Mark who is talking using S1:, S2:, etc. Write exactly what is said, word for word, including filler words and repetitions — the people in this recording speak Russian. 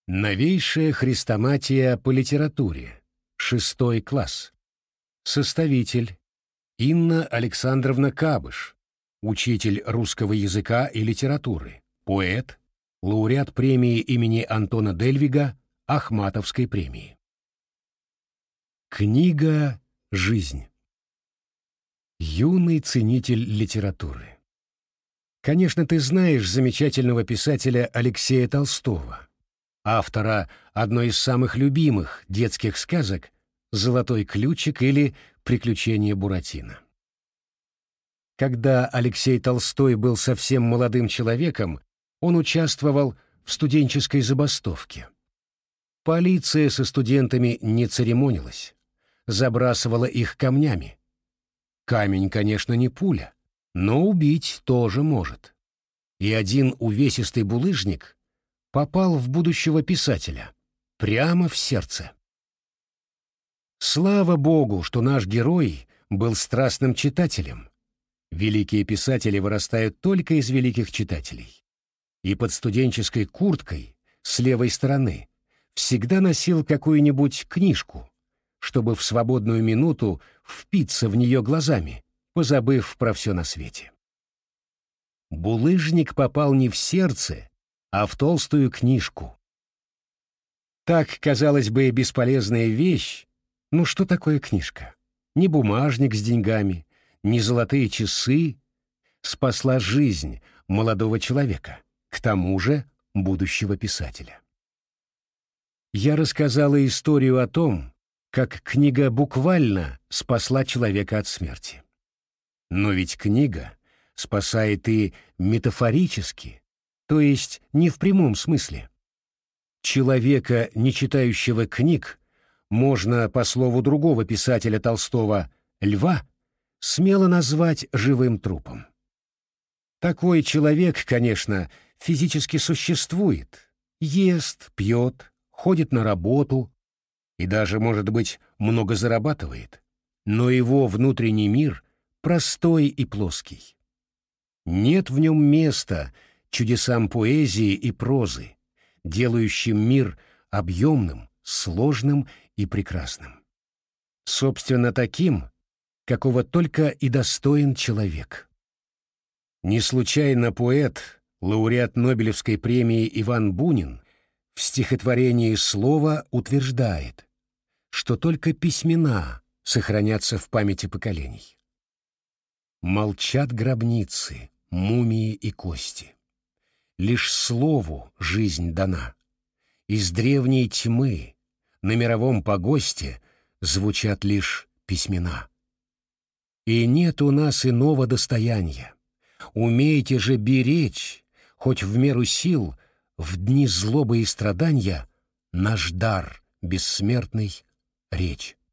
S1: Новейшая хрестоматия по литературе. Шестой класс. Составитель Инна Александровна Кабыш, учитель русского языка и литературы, поэт, лауреат премии имени Антона Дельвига, Ахматовской премии. Книга «Жизнь». Юный ценитель литературы. Конечно, ты знаешь замечательного писателя Алексея Толстого, автора одной из самых любимых детских сказок «Золотой ключик» или «Приключения Буратино». Когда Алексей Толстой был совсем молодым человеком, он участвовал в студенческой забастовке. Полиция со студентами не церемонилась, забрасывала их камнями. Камень, конечно, не пуля, но убить тоже может. И один увесистый булыжник попал в будущего писателя, прямо в сердце. Слава Богу, что наш герой был страстным читателем. Великие писатели вырастают только из великих читателей. И под студенческой курткой, с левой стороны, всегда носил какую-нибудь книжку, чтобы в свободную минуту впиться в нее глазами, позабыв про все на свете. Булыжник попал не в сердце, а в толстую книжку. Так, казалось бы, бесполезная вещь, ну что такое книжка? Ни бумажник с деньгами, ни золотые часы спасла жизнь молодого человека, к тому же будущего писателя. Я рассказала историю о том, как книга буквально спасла человека от смерти. Но ведь книга спасает и метафорически, то есть не в прямом смысле. Человека, не читающего книг, можно, по слову другого писателя Толстого, Льва, смело назвать живым трупом. Такой человек, конечно, физически существует, ест, пьет, ходит на работу и даже, может быть, много зарабатывает, но его внутренний мир простой и плоский. Нет в нем места чудесам поэзии и прозы, делающим мир объемным, сложным и прекрасным. Собственно, таким, какого только и достоин человек. Не случайно поэт, лауреат Нобелевской премии Иван Бунин в стихотворении «Слово» утверждает, что только письмена сохранятся в памяти поколений. Молчат гробницы, мумии и кости. Лишь слову жизнь дана. Из древней тьмы на мировом погосте звучат лишь письмена. И нет у нас иного достояния. Умейте же беречь, хоть в меру сил, в дни злобы и страдания, наш дар, бессмертный, речь.